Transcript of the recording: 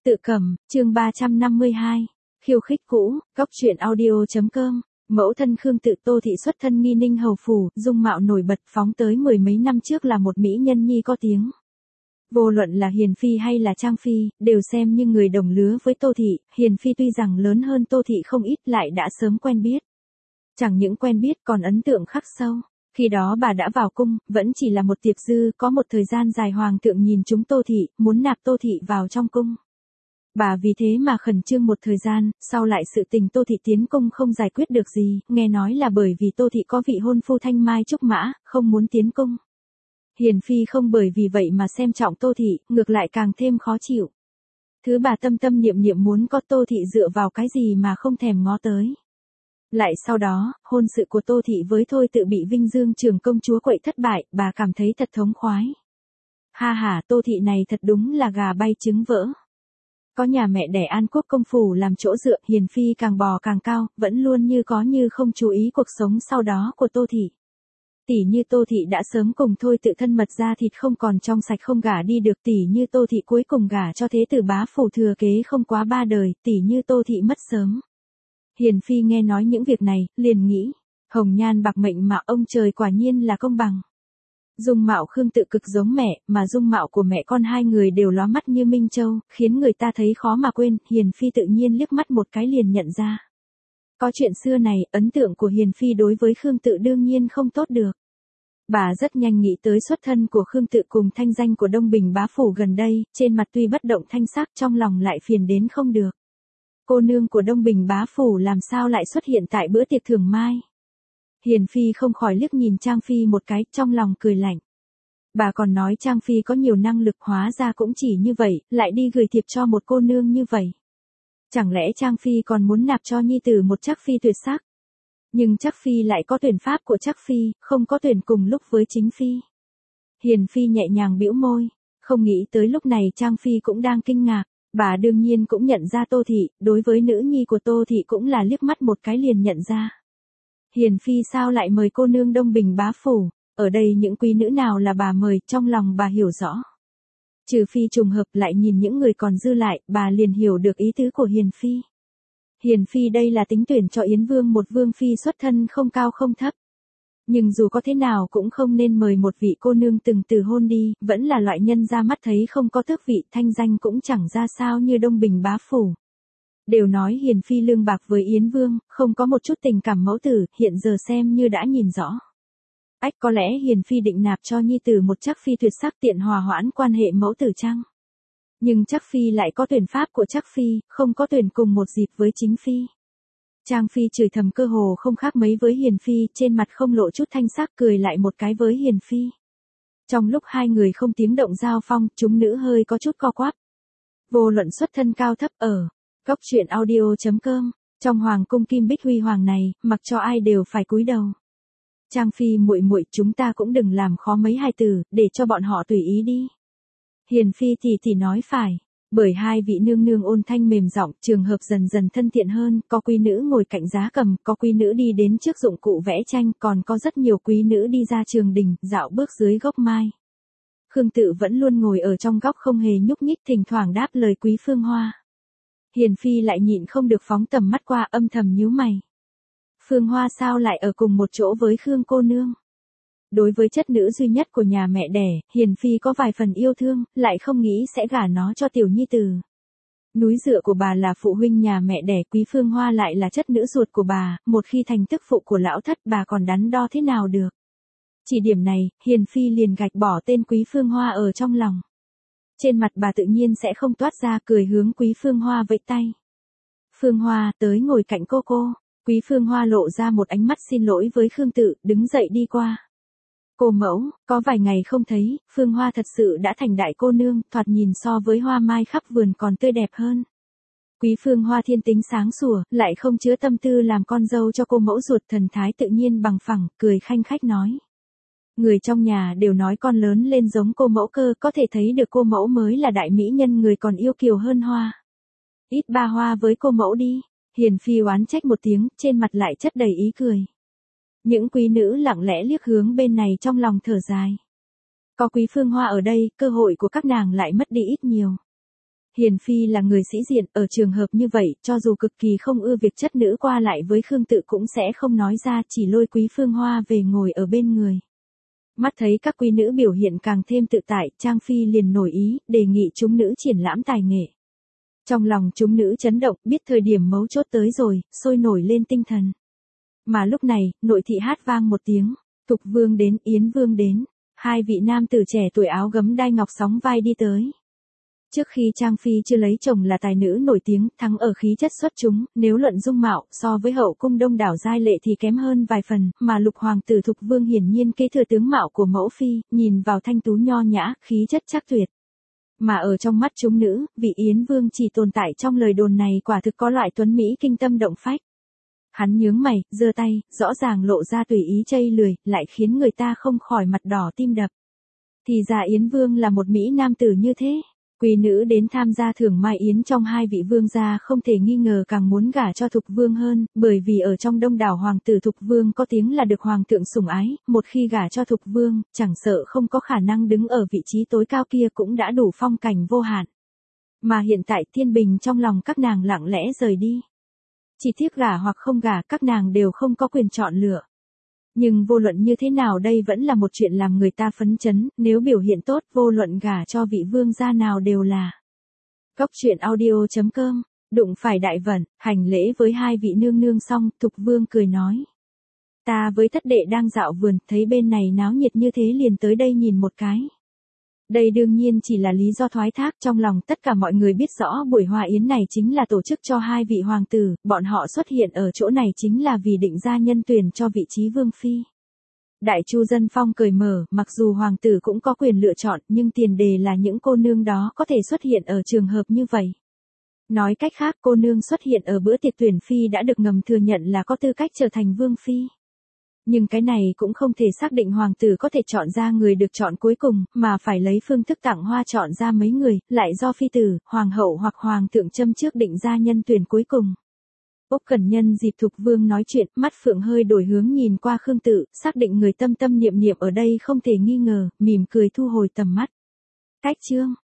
Tự cầm, chương 352. Khiêu khích cũ, góc truyện audio.com. Mẫu thân Khương Tự Tô thị xuất thân Nghi Ninh hầu phủ, dung mạo nổi bật phóng tới mười mấy năm trước là một mỹ nhân nhi có tiếng. Vô luận là Hiền Phi hay là Trang Phi, đều xem như người đồng lứa với Tô thị. Hiền Phi tuy rằng lớn hơn Tô thị không ít lại đã sớm quen biết. Chẳng những quen biết còn ấn tượng khắc sâu. Khi đó bà đã vào cung, vẫn chỉ là một tiệp dư, có một thời gian dài hoàng thượng nhìn chúng Tô thị, muốn nạp Tô thị vào trong cung. Bà vì thế mà khẩn trương một thời gian, sau lại sự tình Tô thị tiến cung không giải quyết được gì, nghe nói là bởi vì Tô thị có vị hôn phu thanh mai trúc mã, không muốn tiến cung. Hiền Phi không bởi vì vậy mà xem trọng Tô thị, ngược lại càng thêm khó chịu. Thứ bà tâm tâm niệm niệm muốn có Tô thị dựa vào cái gì mà không thèm ngó tới. Lại sau đó, hôn sự của Tô thị với Thôi Tự bị Vinh Dương trưởng công chúa quậy thất bại, bà cảm thấy thật thống khoái. Ha ha, Tô thị này thật đúng là gà bay trứng vỡ. Có nhà mẹ đẻ An Quốc công phủ làm chỗ dựa, Hiền Phi càng bò càng cao, vẫn luôn như có như không chú ý cuộc sống sau đó của Tô thị. Tỷ như Tô thị đã sớm cùng Thôi Tự thân mật ra thịt không còn trong sạch không gả đi được, tỷ như Tô thị cuối cùng gả cho thế tử bá phủ thừa kế không quá 3 đời, tỷ như Tô thị mất sớm. Hiền Phi nghe nói những việc này, liền nghĩ, hồng nhan bạc mệnh mà ông trời quả nhiên là công bằng. Dung mạo Khương Tự cực giống mẹ, mà dung mạo của mẹ con hai người đều lóa mắt như Minh Châu, khiến người ta thấy khó mà quên. Hiền Phi tự nhiên liếc mắt một cái liền nhận ra. Có chuyện xưa này, ấn tượng của Hiền Phi đối với Khương Tự đương nhiên không tốt được. Bà rất nhanh nghĩ tới xuất thân của Khương Tự cùng thanh danh của Đông Bình bá phủ gần đây, trên mặt tuy bất động thanh sắc trong lòng lại phiền đến không được. Cô nương của Đông Bình bá phủ làm sao lại xuất hiện tại bữa tiệc thưởng mai? Hiền Phi không khỏi liếc nhìn Trang Phi một cái, trong lòng cười lạnh. Bà còn nói Trang Phi có nhiều năng lực, hóa ra cũng chỉ như vậy, lại đi gửi thiệp cho một cô nương như vậy. Chẳng lẽ Trang Phi còn muốn nạp cho nhi tử một Trác Phi tuyệt sắc? Nhưng Trác Phi lại có tuyển pháp của Trác Phi, không có tuyển cùng lúc với chính Phi. Hiền Phi nhẹ nhàng bĩu môi, không nghĩ tới lúc này Trang Phi cũng đang kinh ngạc. Bà đương nhiên cũng nhận ra Tô thị, đối với nữ nhi của Tô thị cũng là liếc mắt một cái liền nhận ra. Hiền Phi sao lại mời cô nương Đông Bình bá phủ, ở đây những quý nữ nào là bà mời, trong lòng bà hiểu rõ. Trừ phi trùng hợp lại nhìn những người còn dư lại, bà liền hiểu được ý tứ của Hiền Phi. Hiền Phi đây là tính tuyển cho Yến Vương một vương phi xuất thân không cao không thấp. Nhưng dù có thế nào cũng không nên mời một vị cô nương từng từ hôn đi, vẫn là loại nhân ra mắt thấy không có tước vị, thanh danh cũng chẳng ra sao như Đông Bình bá phủ. Đều nói Hiền Phi lương bạc với Yến Vương, không có một chút tình cảm mẫu tử, hiện giờ xem như đã nhìn rõ. Ách, có lẽ Hiền Phi định nạp cho nhi tử một Trác Phi tuyệt sắc tiện hòa hoãn quan hệ mẫu tử chăng? Nhưng Trác Phi lại có tuyển pháp của Trác Phi, không có tuyển cùng một dịp với chính Phi. Trang Phi chửi thầm cơ hồ không khác mấy với Hiền Phi, trên mặt không lộ chút thanh sắc, cười lại một cái với Hiền Phi. Trong lúc hai người không tiếng động giao phong, chúng nữ hơi có chút co quắp. Vô luận xuất thân cao thấp ở góc truyện audio.com, trong hoàng cung Kim Bích Huy hoàng này, mặc cho ai đều phải cúi đầu. Trang Phi muội muội, chúng ta cũng đừng làm khó mấy hài tử, để cho bọn họ tùy ý đi. Hiền Phi thì nói phải. Bởi hai vị nương nương ôn thanh mềm giọng, trường hợp dần dần thân thiện hơn, có quý nữ ngồi cạnh giá cầm, có quý nữ đi đến trước dụng cụ vẽ tranh, còn có rất nhiều quý nữ đi ra trường đình, dạo bước dưới gốc mai. Khương Tự vẫn luôn ngồi ở trong góc không hề nhúc nhích, thỉnh thoảng đáp lời Quý Phương Hoa. Hiền Phi lại nhịn không được phóng tầm mắt qua, âm thầm nhíu mày. Phương Hoa sao lại ở cùng một chỗ với Khương cô nương? Đối với chất nữ duy nhất của nhà mẹ đẻ, Hiền Phi có vài phần yêu thương, lại không nghĩ sẽ gả nó cho tiểu nhi tử. Núi dựa của bà là phụ huynh nhà mẹ đẻ, Quý Phương Hoa lại là chất nữ ruột của bà, một khi thành tức phụ của lão thất bà còn đắn đo thế nào được. Chỉ điểm này, Hiền Phi liền gạch bỏ tên Quý Phương Hoa ở trong lòng. Trên mặt bà tự nhiên sẽ không toát ra, cười hướng Quý Phương Hoa vẫy tay. Phương Hoa, tới ngồi cạnh cô. Quý Phương Hoa lộ ra một ánh mắt xin lỗi với Khương Tự, đứng dậy đi qua. Cô mẫu, có vài ngày không thấy, Phương Hoa thật sự đã thành đại cô nương, thoạt nhìn so với hoa mai khắp vườn còn tươi đẹp hơn. Quý Phương Hoa thiên tính sáng sủa, lại không chứa tâm tư làm con dâu cho cô mẫu ruột, thần thái tự nhiên bằng phẳng, cười khanh khách nói. Người trong nhà đều nói con lớn lên giống cô mẫu cơ, có thể thấy được cô mẫu mới là đại mỹ nhân, người còn yêu kiều hơn Hoa. Ít ba Hoa với cô mẫu đi. Hiền Phi oán trách một tiếng, trên mặt lại chất đầy ý cười. Những quý nữ lặng lẽ liếc hướng bên này, trong lòng thở dài. Có Quý Phương Hoa ở đây, cơ hội của các nàng lại mất đi ít nhiều. Hiền Phi là người sĩ diện, ở trường hợp như vậy, cho dù cực kỳ không ưa việc chất nữ qua lại với Khương Tự cũng sẽ không nói ra, chỉ lôi Quý Phương Hoa về ngồi ở bên người. Mắt thấy các quý nữ biểu hiện càng thêm tự tại, Trang Phi liền nổi ý, đề nghị chúng nữ triển lãm tài nghệ. Trong lòng chúng nữ chấn động, biết thời điểm mấu chốt tới rồi, sôi nổi lên tinh thần. Mà lúc này, nội thị hát vang một tiếng, Thục Vương đến, Yến Vương đến, hai vị nam tử trẻ tuổi áo gấm đai ngọc sóng vai đi tới. Trước khi Trang Phi chưa lấy chồng là tài nữ nổi tiếng, thắng ở khí chất xuất chúng, nếu luận dung mạo, so với hậu cung đông đảo giai lệ thì kém hơn vài phần, mà lục hoàng tử Thục Vương hiển nhiên kế thừa tướng mạo của mẫu phi, nhìn vào thanh tú nho nhã, khí chất chắc tuyệt. Mà ở trong mắt chúng nữ, vị Yến Vương chỉ tồn tại trong lời đồn này quả thực có loại tuấn mỹ kinh tâm động phách. Hắn nhướng mày, giơ tay, rõ ràng lộ ra tùy ý chây lười, lại khiến người ta không khỏi mặt đỏ tim đập. Thì ra Yến Vương là một mỹ nam tử như thế. Quý nữ đến tham gia thưởng mai yến trong hai vị vương gia không thể nghi ngờ càng muốn gả cho Thục Vương hơn, bởi vì ở trong đông đảo hoàng tử Thục Vương có tiếng là được hoàng thượng sủng ái, một khi gả cho Thục Vương, chẳng sợ không có khả năng đứng ở vị trí tối cao kia cũng đã đủ phong cảnh vô hạn. Mà hiện tại thiên bình trong lòng các nàng lặng lẽ rời đi. Chỉ tiếc gả hoặc không gả, các nàng đều không có quyền chọn lựa. Nhưng vô luận như thế nào đây vẫn là một chuyện làm người ta phấn chấn, nếu biểu hiện tốt vô luận gả cho vị vương gia nào đều là. Cốc truyện audio.com, đụng phải đại vận, hành lễ với hai vị nương nương xong, Thục Vương cười nói. Ta với thất đệ đang dạo vườn, thấy bên này náo nhiệt như thế liền tới đây nhìn một cái. Đây đương nhiên chỉ là lý do thoái thác, trong lòng tất cả mọi người biết rõ buổi hòa yến này chính là tổ chức cho hai vị hoàng tử, bọn họ xuất hiện ở chỗ này chính là vì định ra nhân tuyển cho vị trí vương phi. Đại Chu Dân Phong cười mở, mặc dù hoàng tử cũng có quyền lựa chọn, nhưng tiền đề là những cô nương đó có thể xuất hiện ở trường hợp như vậy. Nói cách khác, cô nương xuất hiện ở bữa tiệc tuyển phi đã được ngầm thừa nhận là có tư cách trở thành vương phi. Nhưng cái này cũng không thể xác định hoàng tử có thể chọn ra người được chọn cuối cùng, mà phải lấy phương thức tặng hoa chọn ra mấy người, lại do phi tử, hoàng hậu hoặc hoàng thượng châm trước định ra nhân tuyển cuối cùng. Úc Cẩn Nhân dịp Thục Vương nói chuyện, mắt phượng hơi đổi hướng nhìn qua Khương Tự, xác định người tâm tâm niệm niệm ở đây không thể nghi ngờ, mỉm cười thu hồi tầm mắt. Cách chương